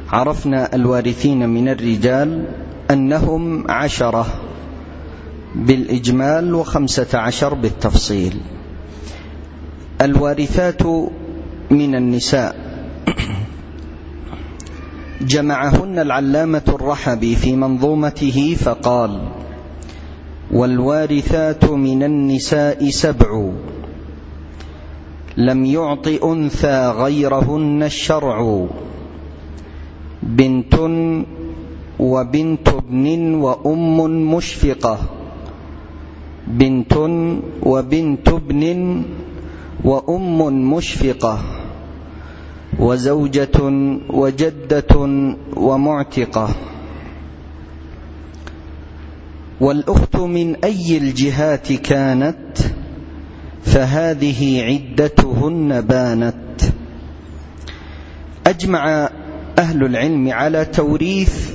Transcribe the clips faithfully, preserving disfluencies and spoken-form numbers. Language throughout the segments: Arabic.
عرفنا الوارثين من الرجال أنهم عشرة بالإجمال وخمسة عشر بالتفصيل. الوارثات من النساء جمعهن العلامة الرحبي في منظومته فقال: والوارثات من النساء سبع لم يعط أنثى غيرهن الشرع، بنت وبنت ابن وأم مشفقة، بنت وبنت ابن وأم مشفقة، وزوجة وجدة ومعتقة. والأخت من أي الجهات كانت فهذه عدتهن بانت. أجمع أهل العلم على توريث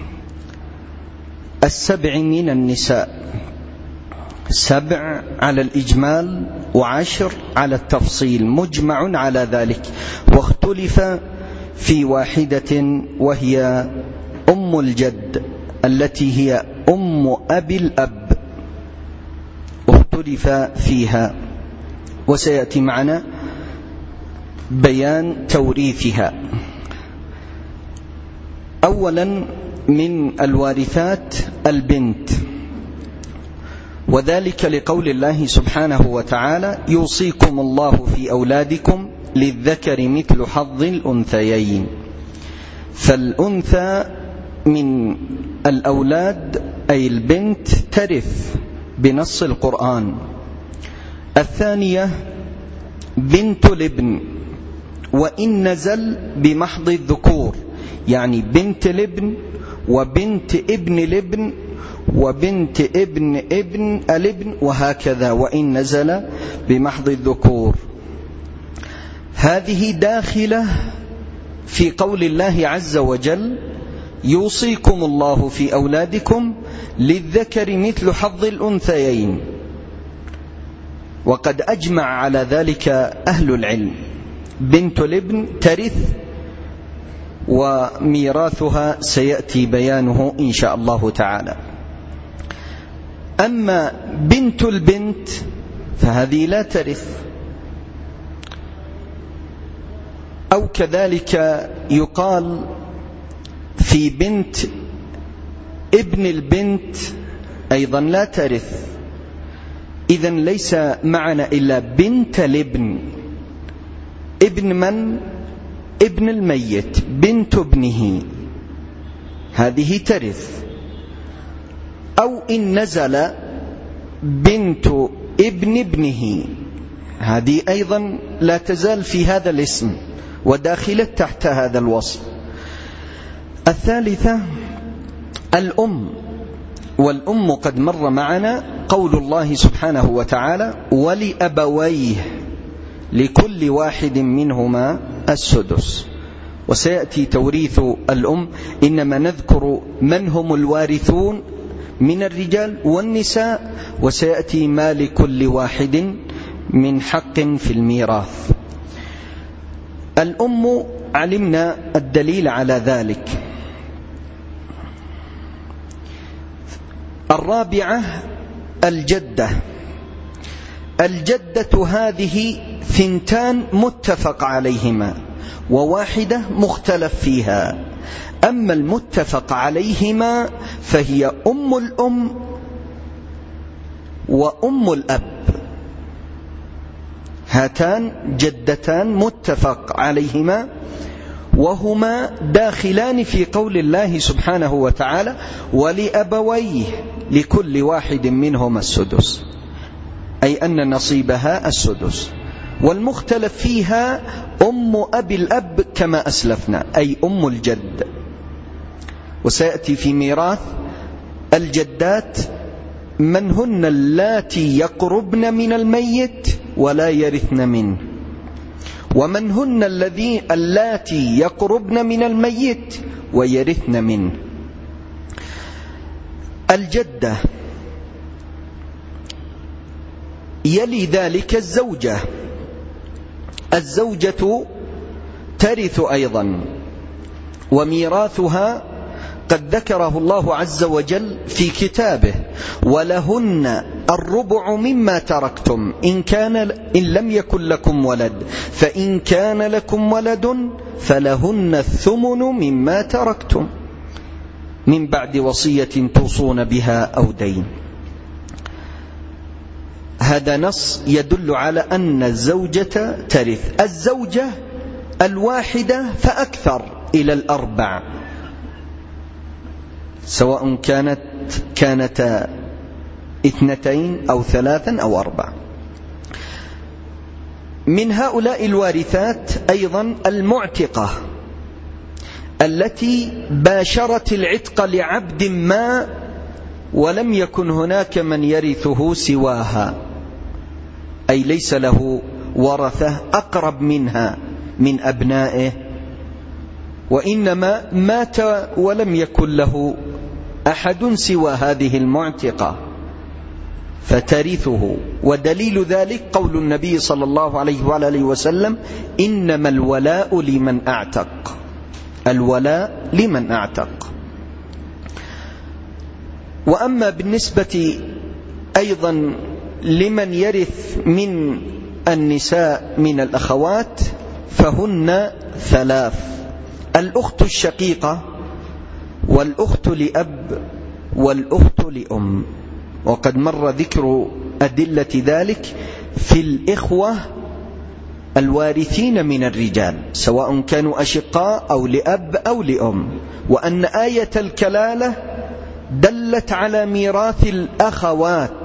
السبع من النساء، سبع على الإجمال وعشر على التفصيل، مجمع على ذلك. واختلف في واحدة وهي أم الجد التي هي أم أبي الأب، اختلف فيها وسيأتي معنا بيان توريثها. أولا من الوارثات البنت، وذلك لقول الله سبحانه وتعالى: يوصيكم الله في أولادكم للذكر مثل حظ الأنثيين. فالأنثى من الأولاد أي البنت ترث بنص القرآن. الثانية بنت الابن، وإن نزل بمحض الذكور، يعني بنت الابن وبنت ابن الابن وبنت ابن ابن الابن وهكذا، وإن نزل بمحض الذكور. هذه داخلة في قول الله عز وجل: يوصيكم الله في أولادكم للذكر مثل حظ الأنثيين. وقد أجمع على ذلك أهل العلم. بنت الابن ترث وميراثها سيأتي بيانه إن شاء الله تعالى. أما بنت البنت فهذه لا ترث. أو كذلك يقال في بنت ابن البنت أيضا لا ترث. إذن ليس معنا إلا بنت الابن. ابن من؟ ابن الميت، بنت ابنه، هذه ترث. أو إن نزل بنت ابن ابنه، هذه أيضا لا تزال في هذا الاسم وداخلة تحت هذا الوصف. الثالثة الأم، والأم قد مر معنا قول الله سبحانه وتعالى: ولأبويه لكل واحد منهما السدس. وسيأتي توريث الأم، إنما نذكر من هم الوارثون من الرجال والنساء، وسيأتي ما لكل واحد من حق في الميراث. الأم علمنا الدليل على ذلك. الرابعة الجدة. الجدة هذه ثنتان متفق عليهما وواحدة مختلف فيها. أما المتفق عليهما فهي أم الأم وأم الأب، هاتان جدتان متفق عليهما، وهما داخلان في قول الله سبحانه وتعالى: ولأبويه لكل واحد منهما السدس، أي أن نصيبها السدس. والمختلف فيها أم أبي الأب كما أسلفنا، أي أم الجد. وسيأتي في ميراث الجدات من هن اللاتي يقربن من الميت ولا يرثن منه، ومن هن الذين اللاتي يقربن من الميت ويرثن منه. الجدة يلي ذلك الزوجة. الزوجة ترث أيضا، وميراثها قد ذكره الله عز وجل في كتابه: ولهن الربع مما تركتم إن, كان إن لم يكن لكم ولد، فإن كان لكم ولد فلهن الثمن مما تركتم من بعد وصية توصون بها أو دين. هذا نص يدل على أن الزوجة ترث، الزوجة الواحدة فأكثر إلى الأربع، سواء كانت كانت اثنتين أو ثلاثا أو أربع. من هؤلاء الوارثات أيضا المعتقة التي باشرت العتق لعبد ما ولم يكن هناك من يرثه سواها، أي ليس له ورثة أقرب منها من أبنائه، وإنما مات ولم يكن له أحد سوى هذه المعتقة فترثه. ودليل ذلك قول النبي صلى الله عليه وآله وسلم: إنما الولاء لمن أعتق، الولاء لمن أعتق. وأما بالنسبة أيضا لمن يرث من النساء من الأخوات فهن ثلاث: الأخت الشقيقة، والأخت لأب، والأخت لأم. وقد مر ذكر أدلة ذلك في الإخوة الوارثين من الرجال سواء كانوا أشقاء أو لأب أو لأم، وأن آية الكلالة دلت على ميراث الأخوات،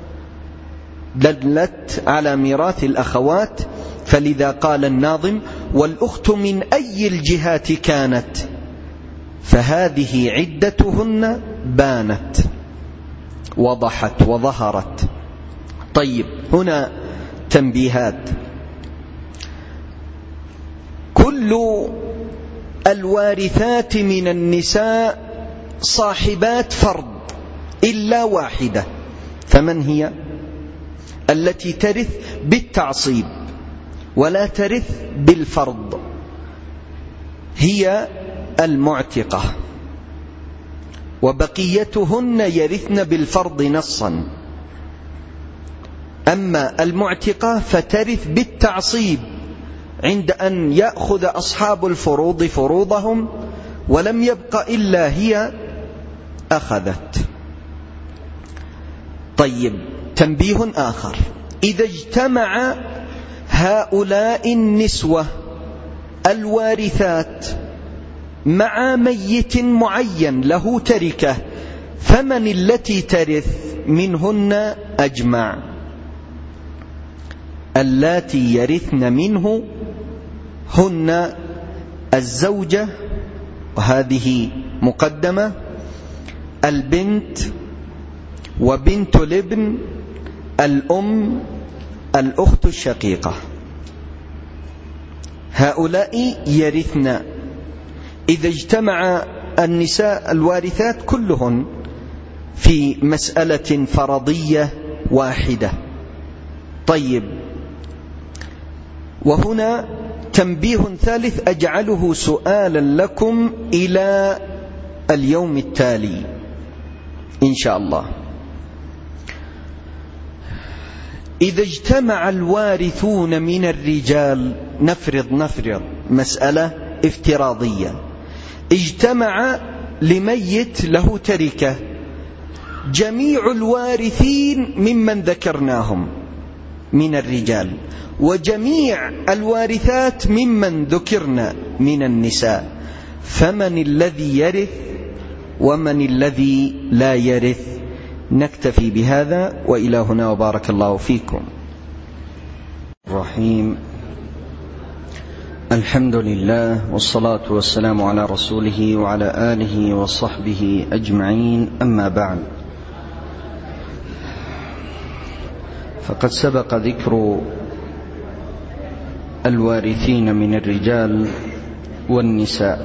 دلت على ميراث الأخوات، فلذا قال الناظم: والأخت من أي الجهات كانت فهذه عدتهن بانت، وضحت وظهرت. طيب، هنا تنبيهات: كل الوارثات من النساء صاحبات فرض إلا واحدة، فمن هي؟ التي ترث بالتعصيب ولا ترث بالفرض، هي المعتقة، وبقيتهن يرثن بالفرض نصا. أما المعتقة فترث بالتعصيب عند أن يأخذ أصحاب الفروض فروضهم ولم يبق إلا هي أخذت. طيب، تنبيه آخر: إذا اجتمع هؤلاء النسوة الوارثات مع ميت معين له تركة، فمن التي ترث منهن أجمع؟ اللاتي يرثن منه هن الزوجة، وهذه مقدمة، البنت، وبنت الابن، الأم، الأخت الشقيقة. هؤلاء يرثن إذا اجتمع النساء الوارثات كلهن في مسألة فرضية واحدة. طيب، وهنا تنبيه ثالث أجعله سؤالا لكم إلى اليوم التالي إن شاء الله. إذا اجتمع الوارثون من الرجال، نفرض نفرض مسألة افتراضية، اجتمع لميت له تركة جميع الوارثين ممن ذكرناهم من الرجال، وجميع الوارثات ممن ذكرنا من النساء، فمن الذي يرث ومن الذي لا يرث؟ نكتفي بهذا، وإلى هنا، وبارك الله فيكم. الرحيم، الحمد لله، والصلاة والسلام على رسوله وعلى آله وصحبه أجمعين، أما بعد، فقد سبق ذكر الوارثين من الرجال والنساء،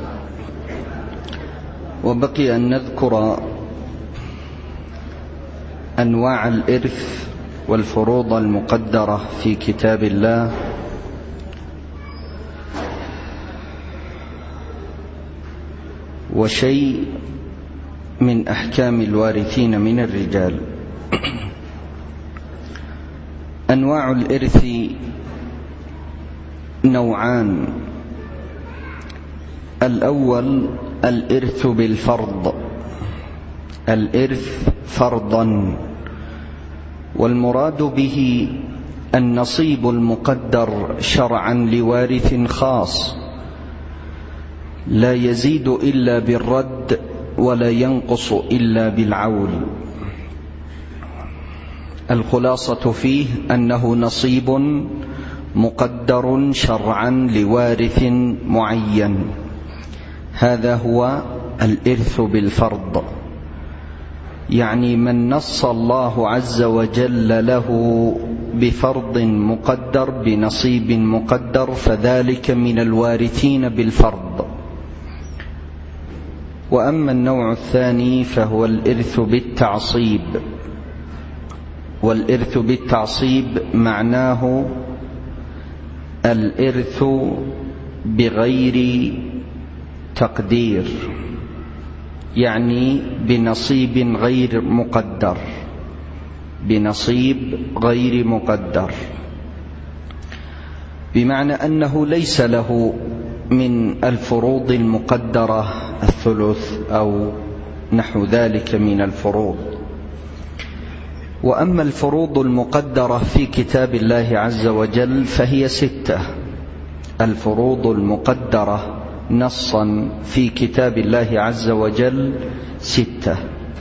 وبقي أن نذكر أنواع الإرث والفروض المقدرة في كتاب الله. وشيء من أحكام الوارثين من الرجال. أنواع الإرث نوعان: الأول الإرث بالفرض، الإرث فرضا، والمراد به النصيب المقدر شرعا لوارث خاص لا يزيد إلا بالرد ولا ينقص إلا بالعول. الخلاصة فيه أنه نصيب مقدر شرعا لوارث معين، هذا هو الإرث بالفرض، يعني من نص الله عز وجل له بفرض مقدر بنصيب مقدر فذلك من الوارثين بالفرض. وأما النوع الثاني فهو الإرث بالتعصيب، والإرث بالتعصيب معناه الإرث بغير تقدير، يعني بنصيب غير مقدر، بنصيب غير مقدر، بمعنى أنه ليس له من الفروض المقدرة الثلث أو نحو ذلك من الفروض. وأما الفروض المقدرة في كتاب الله عز وجل فهي ستة. الفروض المقدرة نصا في كتاب الله عز وجل ستة.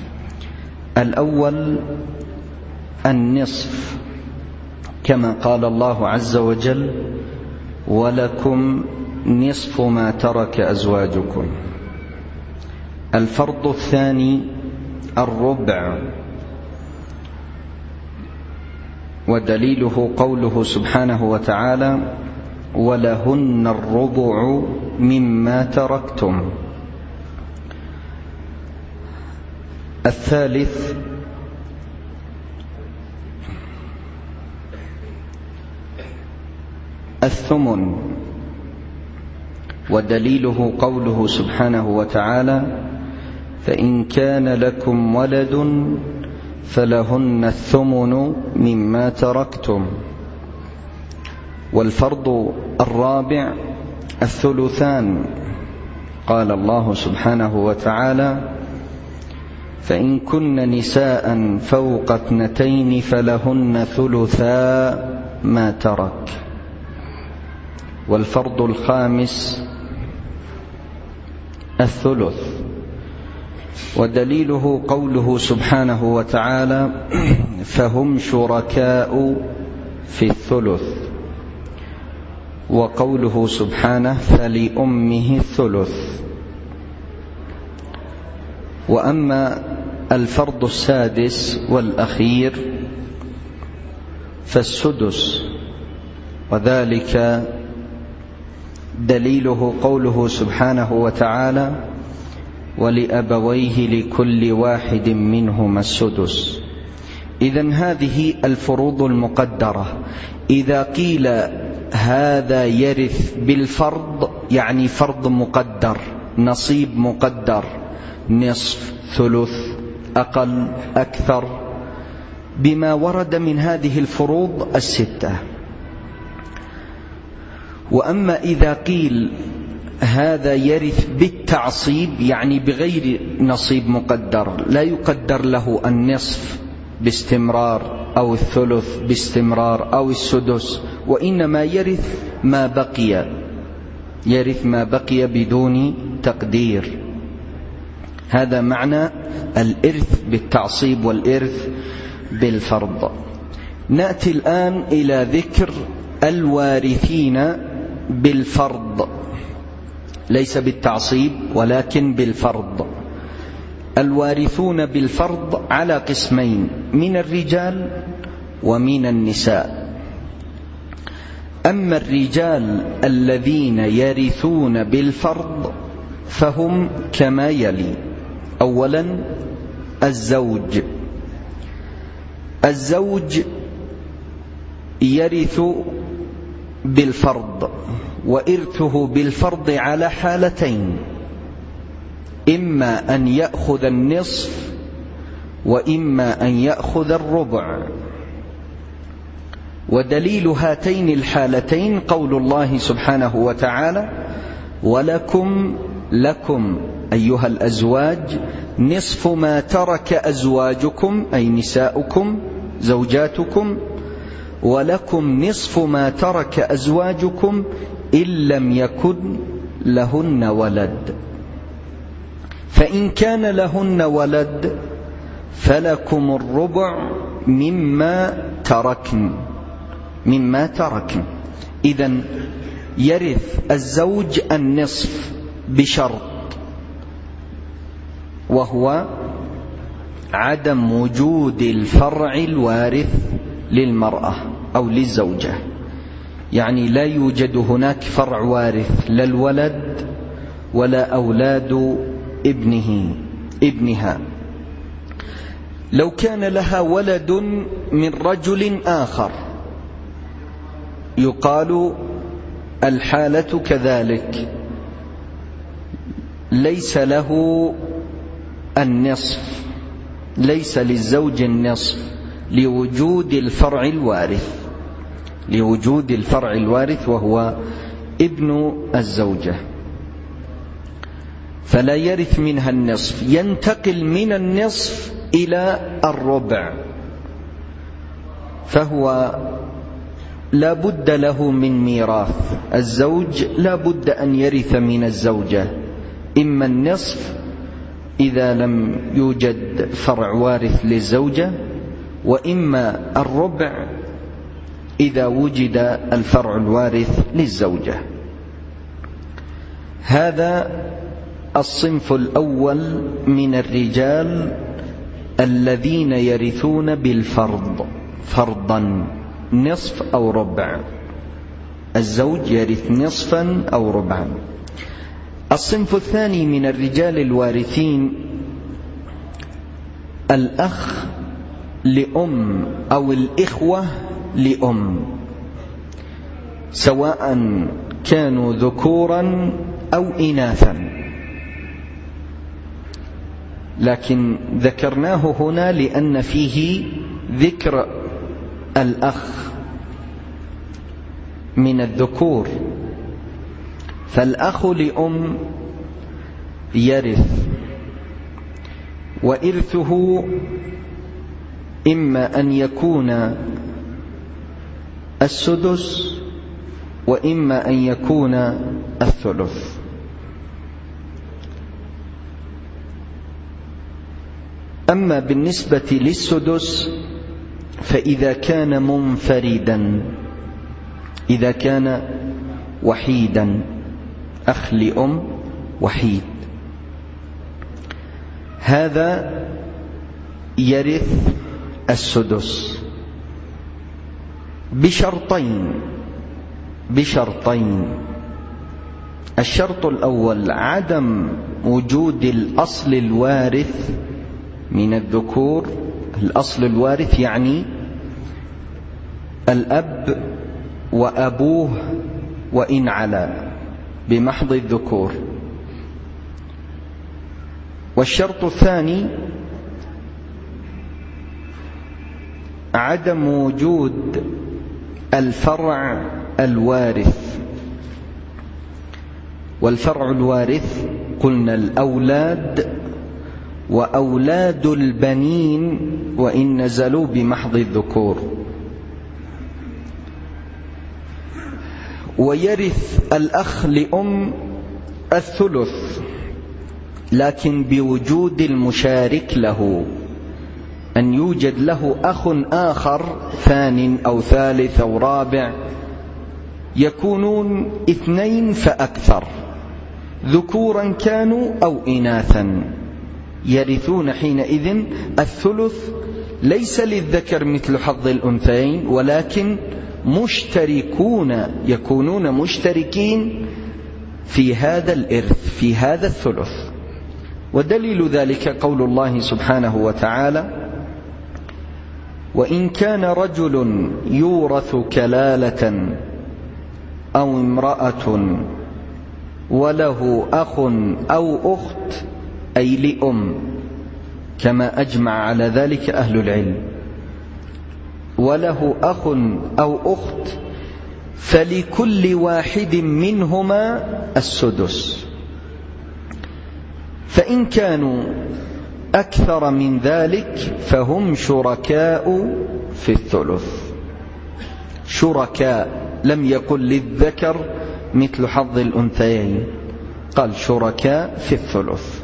الأول النصف، كما قال الله عز وجل: ولكم نصف ما ترك أزواجكم. الفرض الثاني الربع، ودليله قوله سبحانه وتعالى: ولهن الربع مما تركتم. الثالث الثمن، ودليله قوله سبحانه وتعالى: فإن كان لكم ولد فلهن الثمن مما تركتم. والفرض الرابع الثلثان، قال الله سبحانه وتعالى: فإن كن نساء فوق اثنتين فلهن ثلثا ما ترك. والفرض الخامس الثلث، ودليله قوله سبحانه وتعالى: فهم شركاء في الثلث. وقوله سبحانه: فلأمه الثلث. وأما الفرض السادس والأخير فالسدس، وذلك دليله قوله سبحانه وتعالى: ولأبويه لكل واحد منهما السدس. إذن هذه الفروض المقدرة. إذا قيل هذا يرث بالفرض يعني فرض مقدر، نصيب مقدر، نصف، ثلث، أقل، أكثر، بما ورد من هذه الفروض الستة. وأما إذا قيل هذا يرث بالتعصيب يعني بغير نصيب مقدر، لا يقدر له النصف باستمرار أو الثلث باستمرار أو السدس، وإنما يرث ما بقي، يرث ما بقي بدون تقدير. هذا معنى الإرث بالتعصيب والإرث بالفرض. نأتي الآن إلى ذكر الوارثين بالفرض، ليس بالتعصيب ولكن بالفرض. الوارثون بالفرض على قسمين: من الرجال ومن النساء. أما الرجال الذين يرثون بالفرض فهم كما يلي: أولا الزوج. الزوج يرث بالفرض، وإرثه بالفرض على حالتين: إما أن يأخذ النصف وإما أن يأخذ الربع. ودليل هاتين الحالتين قول الله سبحانه وتعالى: ولكم لكم أيها الأزواج نصف ما ترك أزواجكم، أي نساؤكم زوجاتكم، ولكم نصف ما ترك أزواجكم إن لم يكن لهن ولد، فإن كان لهن ولد فلكم الربع مما تركن مما تركن إذن يرث الزوج النصف بشرط، وهو عدم وجود الفرع الوارث للمرأة أو للزوجة. يعني لا يوجد هناك فرع وارث لا الولد ولا أولاد ابنه ابنها. لو كان لها ولد من رجل آخر يقال الحالة كذلك، ليس له النصف، ليس للزوج النصف لوجود الفرع الوارث لوجود الفرع الوارث وهو ابن الزوجة، فلا يرث منها النصف، ينتقل من النصف إلى الربع، فهو لا بد له من ميراث. الزوج لا بد أن يرث من الزوجة إما النصف إذا لم يوجد فرع وارث للزوجة، وإما الربع إذا وجد الفرع الوارث للزوجة. هذا الصنف الأول من الرجال الذين يرثون بالفرض، فرضا نصف أو ربع، الزوج يرث نصفا أو ربعا. الصنف الثاني من الرجال الوارثين الأخ لأم أو الإخوة لأم، سواء كانوا ذكورا أو إناثا، لكن ذكرناه هنا لأن فيه ذكر الأخ من الذكور. فالأخ لأم يرث، وإرثه إما أن يكون السدس وإما أن يكون الثلث. أما بالنسبة للسدس فإذا كان منفردا، إذا كان وحيدا، أخ لأم وحيد، هذا يرث السدس بشرطين بشرطين الشرط الأول عدم وجود الأصل الوارث من الذكور. الأصل الوارث يعني الأب وأبوه وإن علا بمحض الذكور. والشرط الثاني عدم وجود الفرع الوارث. والفرع الوارث قلنا الأولاد وأولاد البنين وإن نزلوا بمحض الذكور. ويرث الأخ لأم الثلث، لكن بوجود المشارك له، أن يوجد له أخ آخر ثان أو ثالث أو رابع، يكونون اثنين فأكثر، ذكورا كانوا أو إناثا، يرثون حينئذ الثلث، ليس للذكر مثل حظ الأنثيين، ولكن مشتركون، يكونون مشتركين في هذا الإرث، في هذا الثلث. ودليل ذلك قول الله سبحانه وتعالى: وإن كان رجل يورث كلالة أو امرأة وله أخ أو أخت أي لأم، كما أجمع على ذلك أهل العلم. وله أخ أو أخت فلكل واحد منهما السدس. فإن كانوا أكثر من ذلك فهم شركاء في الثلث. شركاء، لم يقل للذكر مثل حظ الأنثيين، قال شركاء في الثلث.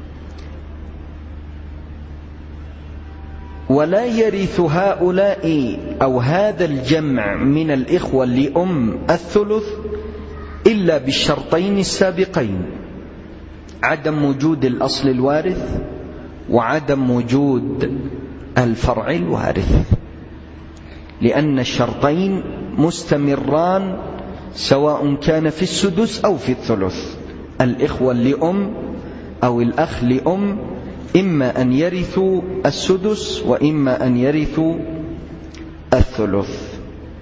ولا يرث هؤلاء أو هذا الجمع من الإخوة لأم الثلث إلا بالشرطين السابقين: عدم وجود الأصل الوارث وعدم وجود الفرع الوارث، لأن الشرطين مستمران سواء كان في السدس أو في الثلث. الإخوة لأم أو الأخ لأم إما أن يرثوا السدس وإما أن يرثوا الثلث.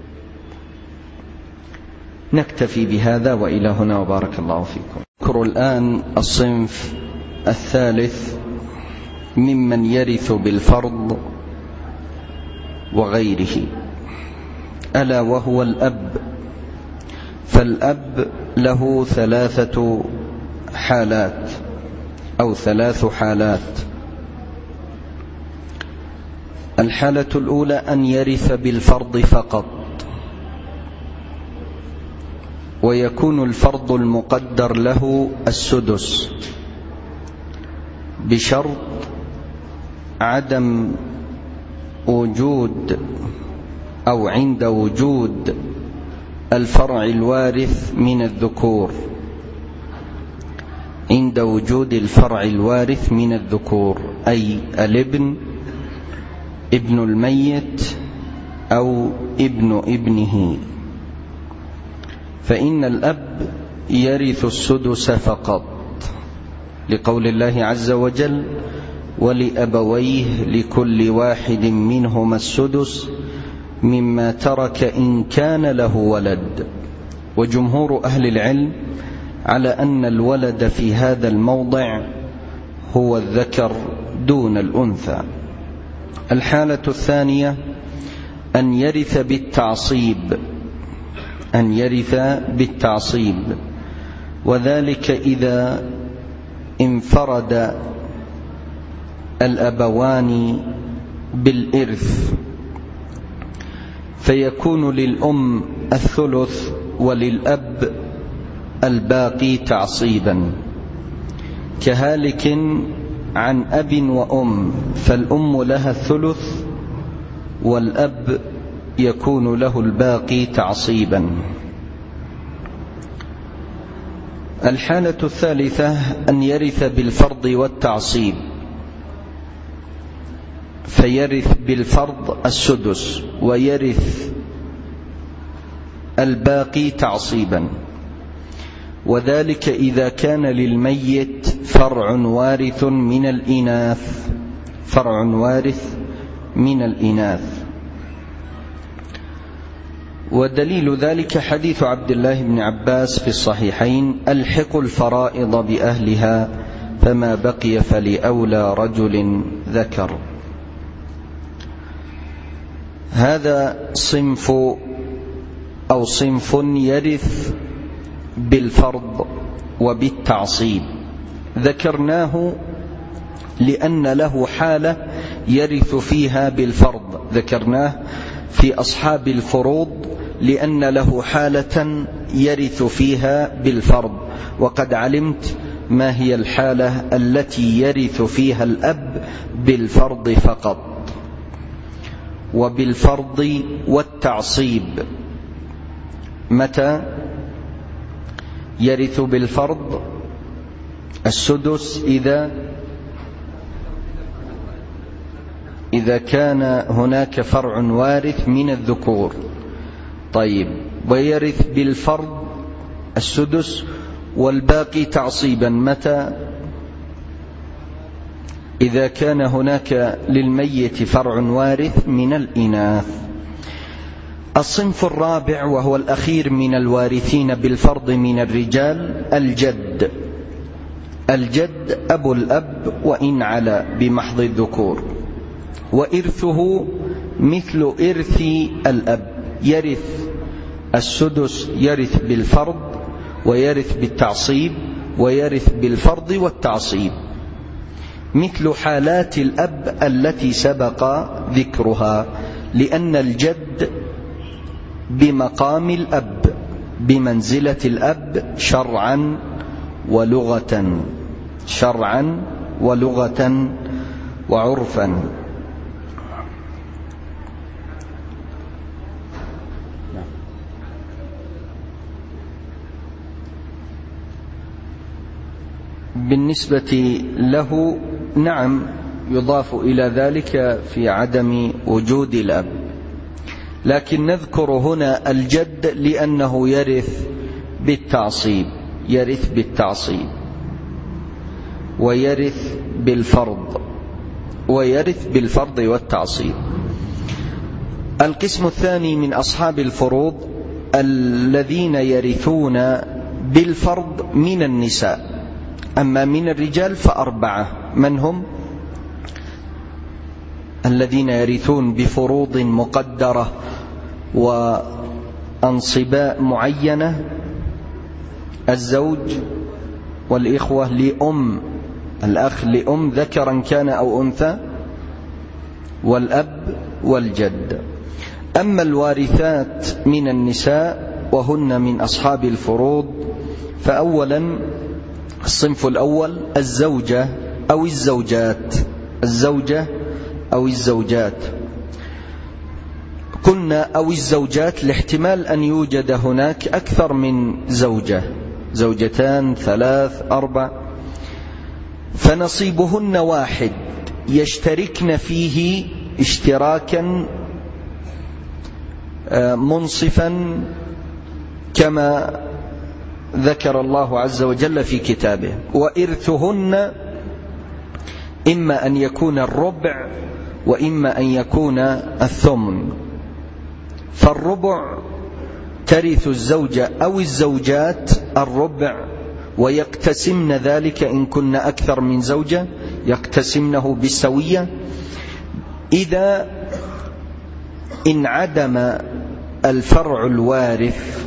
نكتفي بهذا وإلى هنا، وبارك الله فيكم. نذكر الآن الصنف الثالث ممن يرث بالفرض وغيره، ألا وهو الأب. فالأب له ثلاثة حالات أو ثلاث حالات. الحالة الأولى أن يرث بالفرض فقط، ويكون الفرض المقدر له السدس بشرط عدم وجود أو عند وجود الفرع الوارث من الذكور، عند وجود الفرع الوارث من الذكور، أي الابن، ابن الميت، أو ابن ابنه. فإن الأب يرث السدس فقط، لقول الله عز وجل: ولأبويه لكل واحد منهما السدس مما ترك إن كان له ولد. وجمهور أهل العلم على أن الولد في هذا الموضع هو الذكر دون الأنثى. الحالة الثانية أن يرث بالتعصيب، أن يرث بالتعصيب، وذلك إذا انفرد الأبوان بالإرث، فيكون للأم الثلث وللأب الباقي تعصيبا، كهالك عن أب وأم، فالأم لها الثلث والأب يكون له الباقي تعصيبا. الحالة الثالثة أن يرث بالفرض والتعصيب، فيرث بالفرض السدس ويرث الباقي تعصيبا، وذلك إذا كان للميت فرع وارث من الإناث، فرع وارث من الإناث. ودليل ذلك حديث عبد الله بن عباس في الصحيحين: ألحقوا الفرائض بأهلها فما بقي فلأولى رجل ذكر. هذا صنف أو صنف يرث بالفرض وبالتعصيب، ذكرناه لأن له حالة يرث فيها بالفرض، ذكرناه في أصحاب الفروض لأن له حالة يرث فيها بالفرض. وقد علمت ما هي الحالة التي يرث فيها الأب بالفرض فقط. وبالفرض والتعصيب: متى يرث بالفرض السدس؟ إذا إذا كان هناك فرع وارث من الذكور. طيب، ويرث بالفرض السدس والباقي تعصيبا متى؟ إذا كان هناك للميت فرع وارث من الإناث. الصنف الرابع وهو الأخير من الوارثين بالفرض من الرجال الجد. الجد أبو الأب وإن علا بمحض الذكور. وإرثه مثل إرث الأب، يرث السدس، يرث بالفرض ويرث بالتعصيب ويرث بالفرض والتعصيب، مثل حالات الأب التي سبق ذكرها، لأن الجد بمقام الأب بمنزلة الأب شرعا ولغة، شرعا ولغة وعرفا. بالنسبة له نعم يضاف إلى ذلك في عدم وجود الأب، لكن نذكر هنا الجد لأنه يرث بالتعصيب، يرث بالتعصيب ويرث بالفرض ويرث بالفرض والتعصيب. القسم الثاني من أصحاب الفروض الذين يرثون بالفرض من النساء، أما من الرجال فأربعة. من هم؟ الذين يرثون بفروض مقدرة وأنصباء معينة: الزوج والإخوة لأم، الأخ لأم ذكرا كان أو أنثى، والأب والجد. أما الوارثات من النساء وهن من أصحاب الفروض، فأولا الصنف الأول الزوجة أو الزوجات، الزوجة أو الزوجات. قلنا أو الزوجات لاحتمال أن يوجد هناك أكثر من زوجة، زوجتان ثلاث أربع، فنصيبهن واحد، يشتركن فيه اشتراكا منصفا كما ذكر الله عز وجل في كتابه. وإرثهن إما أن يكون الربع وإما أن يكون الثمن. فالربع ترث الزوجة أو الزوجات الربع، ويقتسمن ذلك إن كن أكثر من زوجة، يقتسمنه بالسوية. إذا انعدم الفرع الوارث،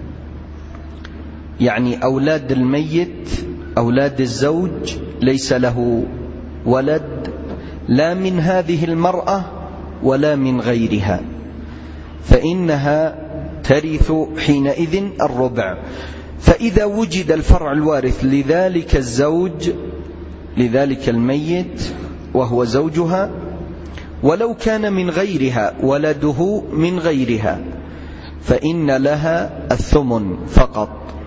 يعني أولاد الميت، أولاد الزوج ليس له ولد لا من هذه المرأة ولا من غيرها، فإنها ترث حينئذ الربع. فإذا وجد الفرع الوارث لذلك الزوج، لذلك الميت وهو زوجها، ولو كان من غيرها ولده من غيرها، فإن لها الثمن فقط.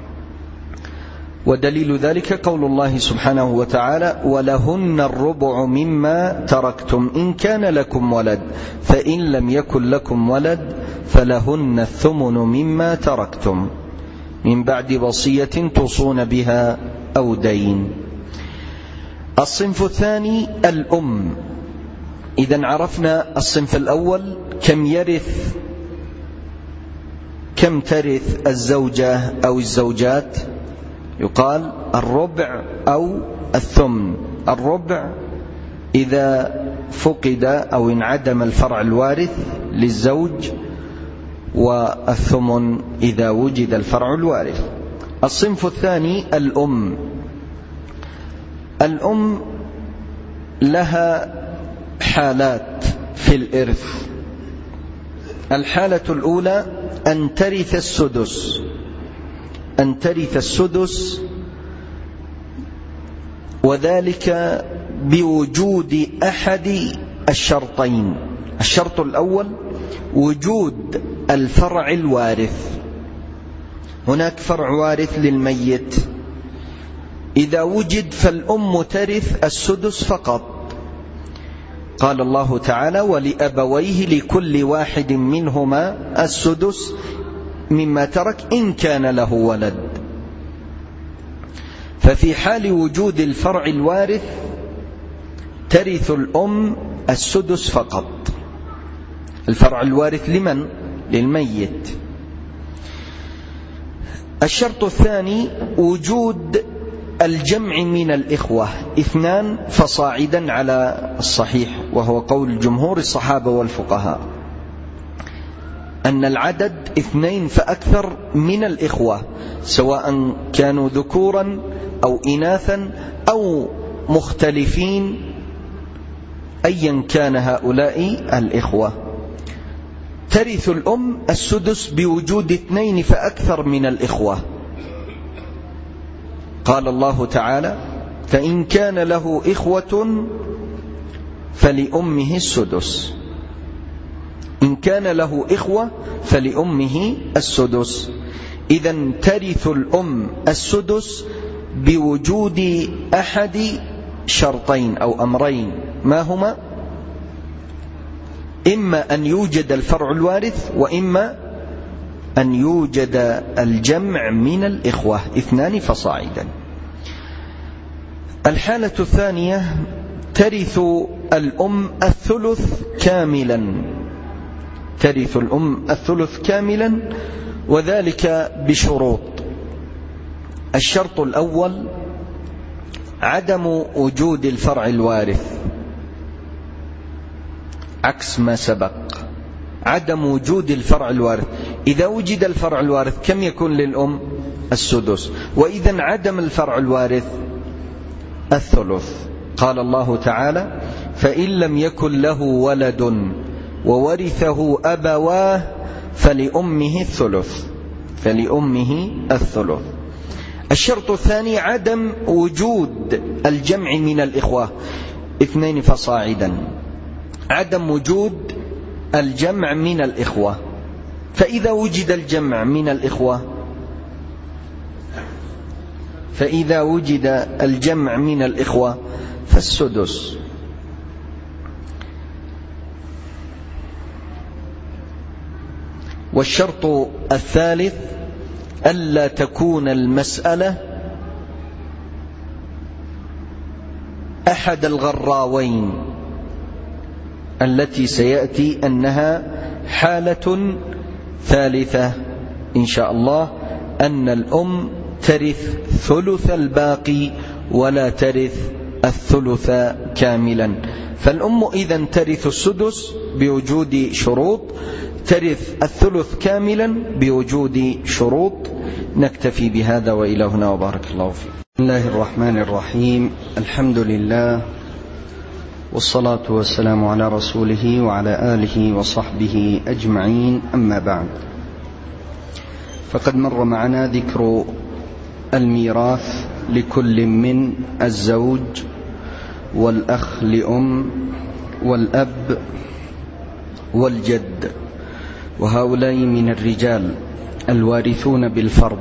ودليل ذلك قول الله سبحانه وتعالى: ولهن الربع مما تركتم إن كان لكم ولد، فإن لم يكن لكم ولد فلهن الثمن مما تركتم من بعد وصية توصون بها أو دين. الصنف الثاني الأم. إذن عرفنا الصنف الأول كم يرث، كم ترث الزوجة أو الزوجات، يقال الربع أو الثمن. الربع إذا فقد أو انعدم الفرع الوارث للزوج، والثمن إذا وجد الفرع الوارث. الصنف الثاني الأم. الأم لها حالات في الإرث. الحالة الأولى أن ترث السدس، أن ترث السدس، وذلك بوجود أحد الشرطين. الشرط الأول وجود الفرع الوارث. هناك فرع وارث للميت، إذا وجد فالأم ترث السدس فقط. قال الله تعالى: ولأبويه لكل واحد منهما السدس مما ترك إن كان له ولد. ففي حال وجود الفرع الوارث ترث الأم السدس فقط. الفرع الوارث لمن؟ للميت. الشرط الثاني وجود الجمع من الإخوة اثنان فصاعدا على الصحيح، وهو قول جمهور الصحابة والفقهاء أن العدد اثنين فأكثر من الإخوة، سواء كانوا ذكورا أو إناثا أو مختلفين، أيا كان هؤلاء الإخوة. ترث الأم السدس بوجود اثنين فأكثر من الإخوة. قال الله تعالى: فإن كان له إخوة فلأمه السدس. إن كان له إخوة فلأمه السدس. إذن ترث الأم السدس بوجود أحد شرطين أو أمرين، ما هما؟ إما أن يوجد الفرع الوارث، وإما أن يوجد الجمع من الإخوة اثنان فصاعدا. الحالة الثانية: ترث الأم الثلث كاملا. ترث الأم الثلث كاملا، وذلك بشروط. الشرط الأول عدم وجود الفرع الوارث، عكس ما سبق، عدم وجود الفرع الوارث. إذا وجد الفرع الوارث كم يكون للأم؟ السدس. وإذا عدم الفرع الوارث الثلث. قال الله تعالى: فإن لم يكن له ولد وورثه أبواه فلأمه الثلث. فلأمه الثلث. الشرط الثاني عدم وجود الجمع من الإخوة اثنين فصاعدا، عدم وجود الجمع من الإخوة. فإذا وجد الجمع من الإخوة فإذا وجد الجمع من الإخوة فالسدس. والشرط الثالث ألا تكون المسألة أحد الغراوين، التي سيأتي أنها حالة ثالثة إن شاء الله، أن الأم ترث ثلث الباقي ولا ترث الثلث كاملا. فالأم إذن ترث السدس بوجود شروط، ترث الثلث كاملا بوجود شروط. نكتفي بهذا وإلى هنا، وبارك الله فيك. بسم الله الرحمن الرحيم. الحمد لله، والصلاة والسلام على رسوله وعلى آله وصحبه أجمعين، أما بعد. فقد مر معنا ذكر الميراث لكل من الزوج والأخ لأم والأب والجد، وهؤلاء من الرجال الوارثون بالفرض.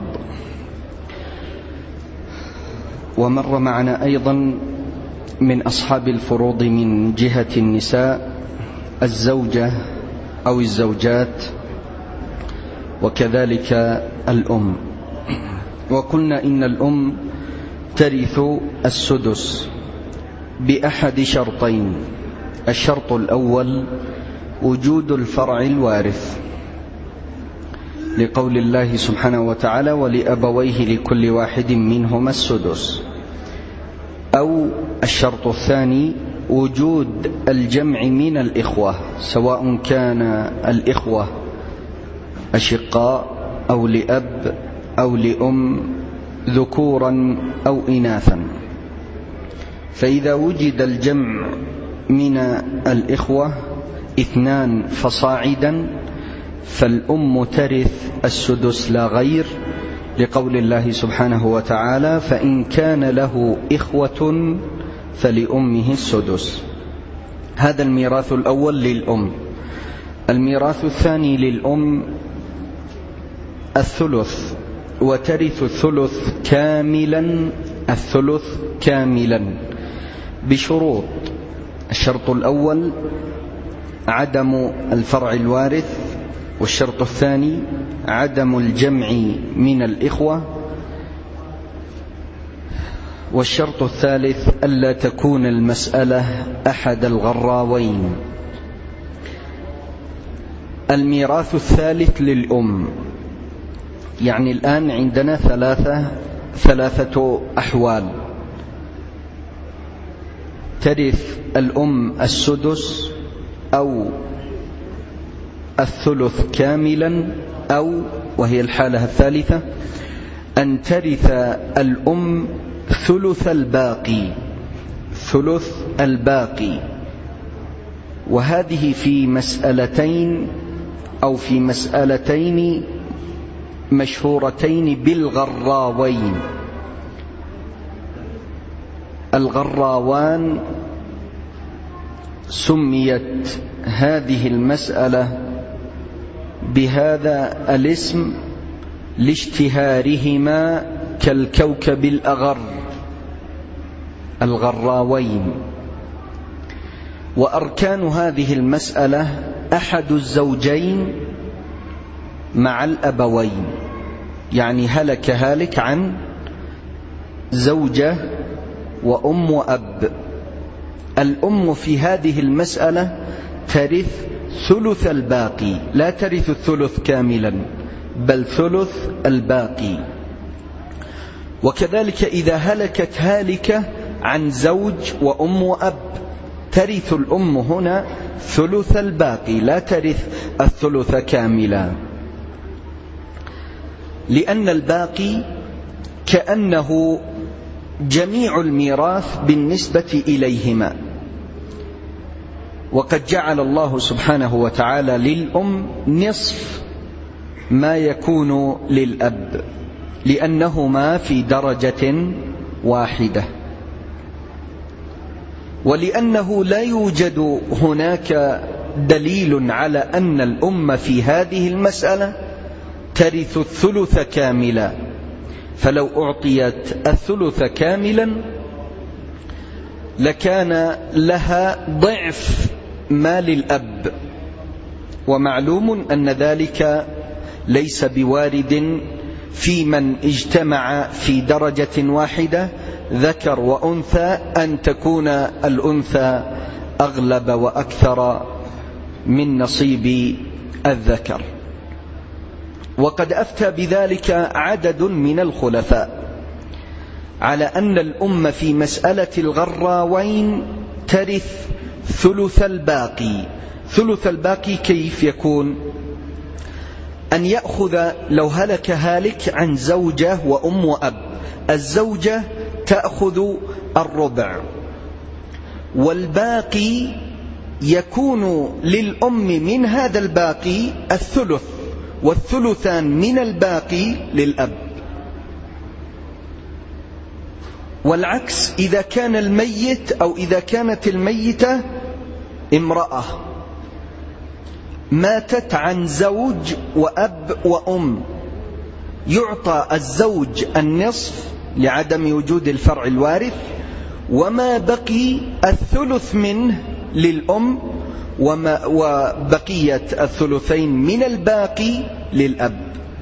ومر معنا أيضا من أصحاب الفروض من جهة النساء الزوجة أو الزوجات، وكذلك الأم. وقلنا إن الأم ترث السدس بأحد شرطين. الشرط الأول وجود الفرع الوارث، لقول الله سبحانه وتعالى: ولأبويه لكل واحد منهما السدس. أو الشرط الثاني وجود الجمع من الإخوة، سواء كان الإخوة أشقاء أو لأب أو لأم، ذكورا أو إناثا. فإذا وجد الجمع من الإخوة اثنان فصاعدا فالأم ترث السدس لا غير، لقول الله سبحانه وتعالى: فإن كان له إخوة فلأمه السدس. هذا الميراث الأول للأم. الميراث الثاني للأم الثلث، وترث الثلث كاملا، الثلث كاملا بشروط. الشرط الأول عدم الفرع الوارث، والشرط الثاني عدم الجمع من الإخوة، والشرط الثالث ألا تكون المسألة أحد الغراوين. الميراث الثالث للأم، يعني الآن عندنا ثلاثة ثلاثة أحوال. ترث الأم السدس أو الثلث كاملا، أو وهي الحالة الثالثة أن ترث الأم ثلث الباقي ثلث الباقي وهذه في مسألتين أو في مسألتين مشهورتين بالغراوين. الغراوان سميت هذه المسألة بهذا الاسم لاشتهارهما كالكوكب الأغر، الغراوين. وأركان هذه المسألة أحد الزوجين مع الأبوين، يعني هلك هالك عن زوجة وأم وأب. الأم في هذه المسألة ترث ثلث الباقي، لا ترث الثلث كاملا بل ثلث الباقي. وكذلك إذا هلكت هالكة عن زوج وأم وأب ترث الأم هنا ثلث الباقي، لا ترث الثلث كاملا، لأن الباقي كأنه جميع الميراث بالنسبة إليهما. وقد جعل الله سبحانه وتعالى للأم نصف ما يكون للأب، لأنهما في درجة واحدة، ولأنه لا يوجد هناك دليل على أن الأم في هذه المسألة ترث الثلث كاملا. فلو أعطيت الثلث كاملا لكان لها ضعف ما للأب، ومعلوم أن ذلك ليس بوارد في من اجتمع في درجة واحدة ذكر وأنثى أن تكون الأنثى أغلب وأكثر من نصيب الذكر. وقد أفتى بذلك عدد من الخلفاء على أن الأم في مسألة الغراوين ترث ثلث الباقي. ثلث الباقي كيف يكون؟ أن يأخذ لو هلك هالك عن زوجة وأم وأب، الزوجة تأخذ الربع، والباقي يكون للأم من هذا الباقي الثلث، والثلثان من الباقي للأب. والعكس إذا كان الميت أو إذا كانت الميتة امرأة ماتت عن زوج وأب وأم، يعطى الزوج النصف لعدم وجود الفرع الوارث، وما بقي الثلث منه للأم، وما وبقية الثلثين من الباقي للأب.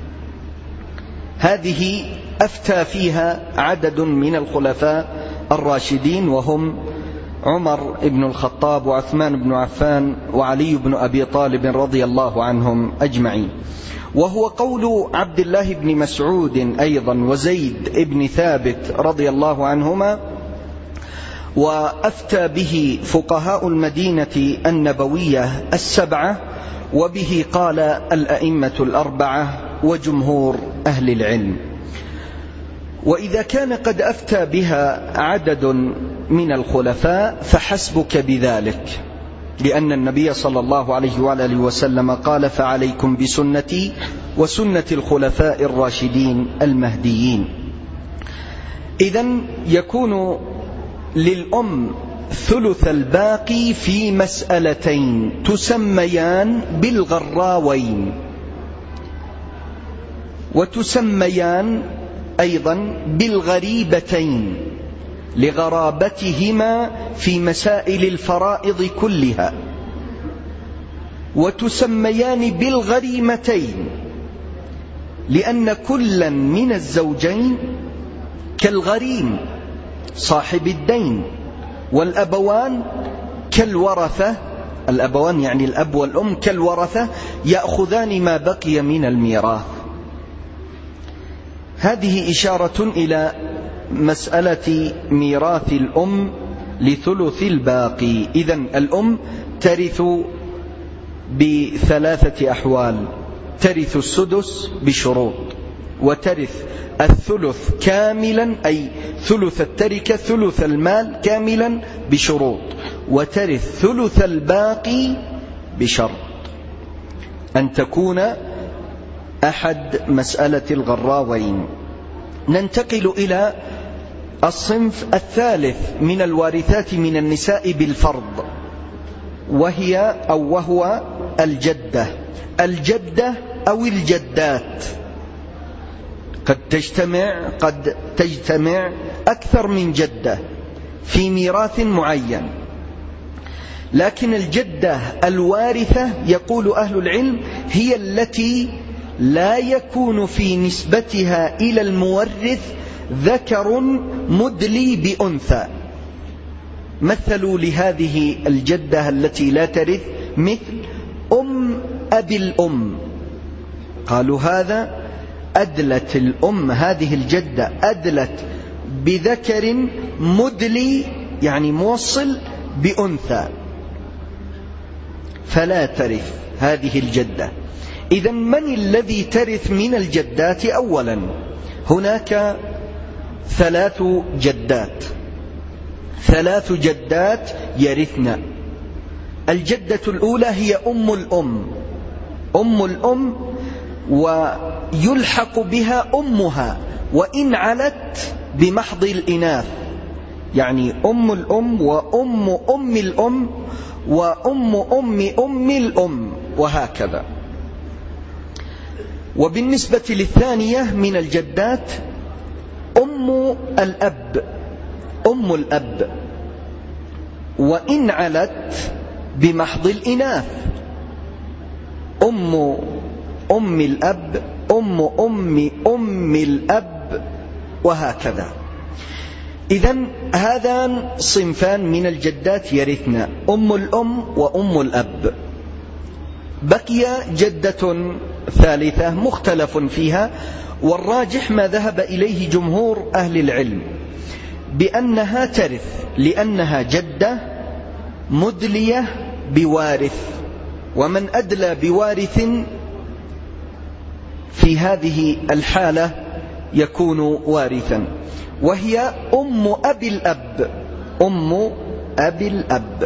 هذه أفتى فيها عدد من الخلفاء الراشدين، وهم عمر بن الخطاب وعثمان بن عفان وعلي بن أبي طالب رضي الله عنهم أجمعين. وهو قول عبد الله بن مسعود أيضا وزيد بن ثابت رضي الله عنهما، وأفتى به فقهاء المدينة النبوية السبعة، وبه قال الأئمة الأربعة وجمهور أهل العلم. وإذا كان قد أفتى بها عدد من الخلفاء فحسبك بذلك، لأن النبي صلى الله عليه وآله وسلم قال: فعليكم بسنتي وسنة الخلفاء الراشدين المهديين. إذن يكون للأم ثلث الباقي في مسألتين تسميان بالغراوين، وتسميان أيضا بالغريبتين لغرابتهما في مسائل الفرائض كلها، وتسميان بالغريمتين لأن كلا من الزوجين كالغريم صاحب الدين، والأبوان كالورثة، الأبوان يعني الأب والأم كالورثة يأخذان ما بقي من الميراث. هذه إشارة إلى مسألة ميراث الأم لثلث الباقي. إذن الأم ترث بثلاثة أحوال: ترث السدس بشروط، وترث الثلث كاملا أي ثلث التركة ثلث المال كاملا بشروط، وترث ثلث الباقي بشرط أن تكون أحد مسألة الغراوين. ننتقل إلى الصنف الثالث من الوارثات من النساء بالفرض، وهي أو وهو الجدة. الجدة أو الجدات قد تجتمع قد تجتمع أكثر من جدة في ميراث معين، لكن الجدة الوارثة يقول أهل العلم هي التي لا يكون في نسبتها إلى المورث ذكر مدلي بأنثى. مثلوا لهذه الجدة التي لا ترث مثل أم أبي الأم، قالوا هذا أدلت الأم، هذه الجدة أدلت بذكر مدلي يعني موصل بأنثى، فلا ترث هذه الجدة. إذن من الذي ترث من الجدات؟ أولا هناك ثلاث جدات ثلاث جدات يرثن. الجدة الأولى هي أم الأم أم الأم ويلحق بها أمها وإن علت بمحض الإناث، يعني أم الأم وأم أم الأم وأم أم أم الأم وهكذا. وبالنسبة للثانية من الجدات أم الأب أم الأب وإن علت بمحض الإناث، أم أم الأب أم أم أم الأب وهكذا. إذن هذان صنفان من الجدات يرثن، أم الأم وأم الأب. بقي جدة ثالثة مختلف فيها، والراجح ما ذهب إليه جمهور أهل العلم بأنها ترث، لأنها جدة مدلية بوارث، ومن أدلى بوارث في هذه الحالة يكون وارثا، وهي أم أبي الأب أم أبي الأب.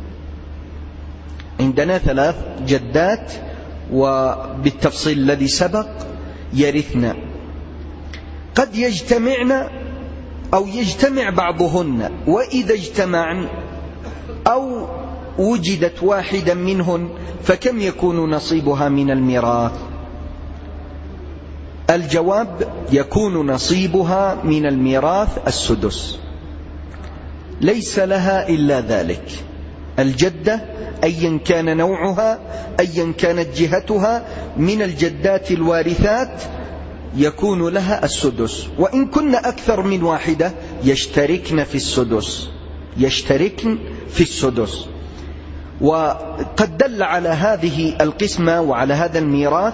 عندنا ثلاث جدات وبالتفصيل الذي سبق يرثن، قد يجتمعن أو يجتمع بعضهن، وإذا اجتمعن أو وجدت واحدا منهن فكم يكون نصيبها من الميراث؟ الجواب يكون نصيبها من الميراث السدس، ليس لها إلا ذلك. الجدة أيا كان نوعها أيا كانت جهتها من الجدات الوارثات يكون لها السدس، وإن كن أكثر من واحدة يشتركن في السدس يشتركن في السدس. وقد دل على هذه القسمة وعلى هذا الميراث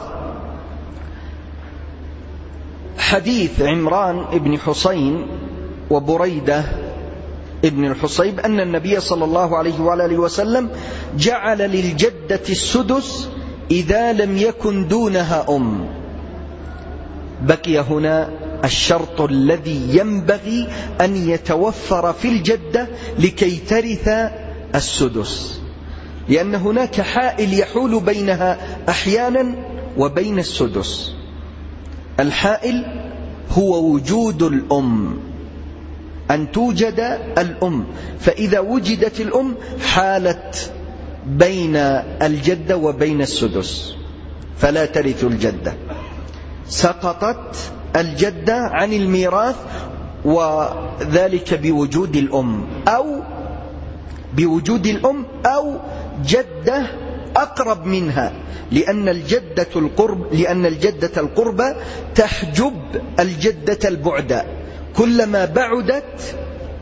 حديث عمران بن حسين وبريدة ابن الحصيب أن النبي صلى الله عليه وآله وسلم جعل للجدة السدس إذا لم يكن دونها أم. بقي هنا الشرط الذي ينبغي أن يتوفر في الجدة لكي ترث السدس، لأن هناك حائل يحول بينها أحيانا وبين السدس. الحائل هو وجود الأم، أن توجد الأم، فإذا وجدت الأم حالت بين الجدة وبين السدس فلا ترث الجدة، سقطت الجدة عن الميراث، وذلك بوجود الأم أو بوجود الأم أو جدة أقرب منها، لأن الجدة القرب لأن الجدة القربى تحجب الجدة البعدى، كلما بعدت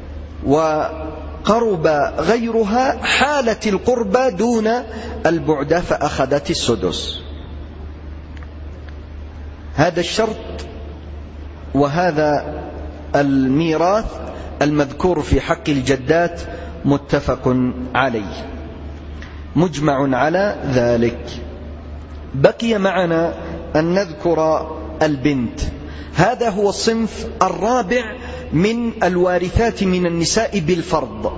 وقرب غيرها حالت القربى دون البعدى فأخذت السدس. هذا الشرط وهذا الميراث المذكور في حق الجدات متفق عليه، مجمع على ذلك. بقي معنا أن نذكر البنت. هذا هو الصنف الرابع من الوارثات من النساء بالفرض.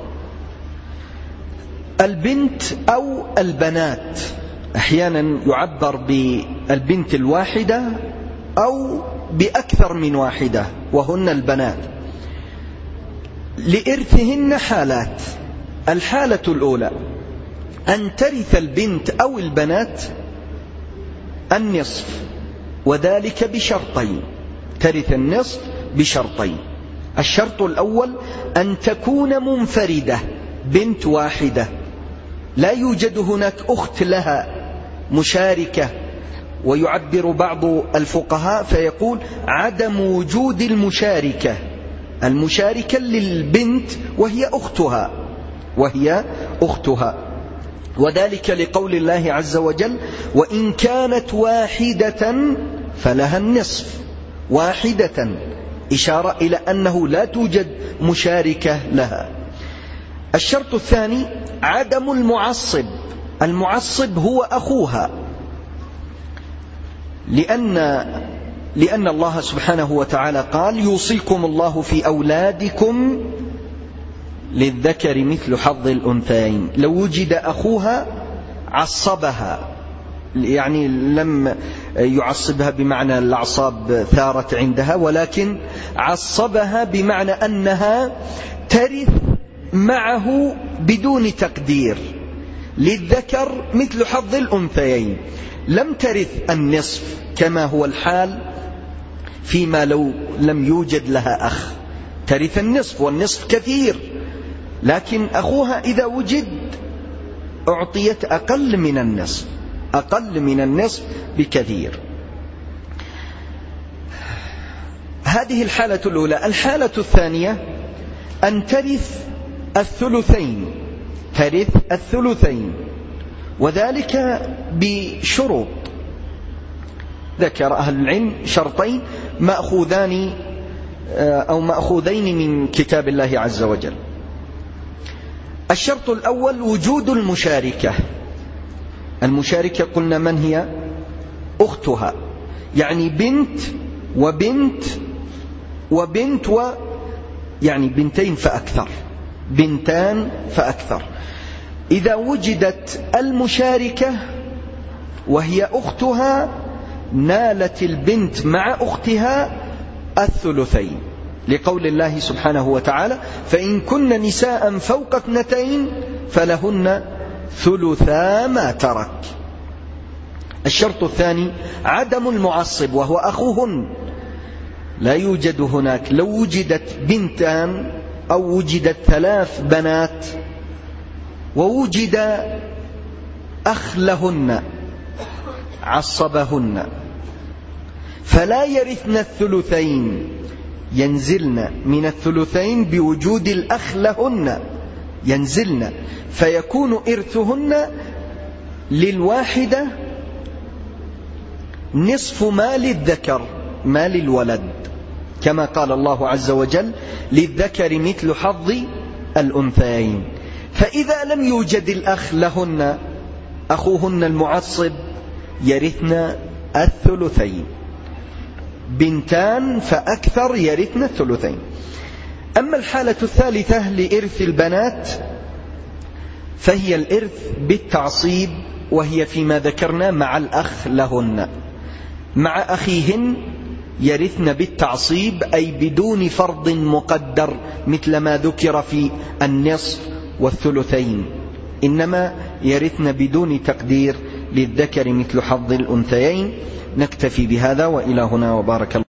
البنت أو البنات، أحيانا يعبر بالبنت الواحدة أو بأكثر من واحدة، وهن البنات. لإرثهن حالات. الحالة الأولى أن ترث البنت أو البنات النصف، وذلك بشرطين. ترث النصف بشرطين. الشرط الأول أن تكون منفردة، بنت واحدة، لا يوجد هناك أخت لها مشاركة. ويعبر بعض الفقهاء فيقول عدم وجود المشاركة، المشاركة للبنت وهي أختها وهي أختها وذلك لقول الله عز وجل: وإن كانت واحدة فلها النصف. واحدة، إشارة إلى أنه لا توجد مشاركة لها. الشرط الثاني عدم المعصب. المعصب هو أخوها، لأن لأن الله سبحانه وتعالى قال: يوصيكم الله في أولادكم للذكر مثل حظ الأنثيين. لو وجد أخوها عصبها، يعني لم يعصبها بمعنى الأعصاب ثارت عندها، ولكن عصبها بمعنى أنها ترث معه بدون تقدير. للذكر مثل حظ الأنثيين، لم ترث النصف كما هو الحال فيما لو لم يوجد لها أخ، ترث النصف، والنصف كثير، لكن أخوها إذا وجد أعطيت أقل من النصف، أقل من النصف بكثير. هذه الحالة الأولى. الحالة الثانية أن ترث الثلثين، ترث الثلثين، وذلك بشروط. ذكر أهل العلم شرطين مأخوذان أو مأخوذين من كتاب الله عز وجل. الشرط الأول وجود المشاركة. المشاركة قلنا من هي؟ أختها، يعني بنت وبنت وبنت و يعني بنتين فأكثر، بنتان فأكثر. إذا وجدت المشاركة وهي أختها نالت البنت مع أختها الثلثين، لقول الله سبحانه وتعالى: فإن كن نساء فوق اثنتين فلهن ثلثا ما ترك. الشرط الثاني عدم المعصب، وهو أخوهن، لا يوجد هناك. لو وجدت بنتان أو وجدت ثلاث بنات ووجد أخ لهن عصبهن فلا يرثن الثلثين، ينزلن من الثلثين بوجود الأخ لهن، ينزلن، فيكون إرثهن للواحدة نصف ما للذكر، ما للولد، كما قال الله عز وجل: للذكر مثل حظ الأنثيين. فإذا لم يوجد الأخ لهن، أخوهن المعصب، يرثن الثلثين. بنتان فأكثر يرثن الثلثين. أما الحالة الثالثة لإرث البنات فهي الإرث بالتعصيب، وهي فيما ذكرنا مع الأخ لهن. مع أخيهن يرثن بالتعصيب، أي بدون فرض مقدر مثل ما ذكر في النصف والثلثين، إنما يرثن بدون تقدير، للذكر مثل حظ الأنثيين. نكتفي بهذا، وإلى هنا، وبارك الله.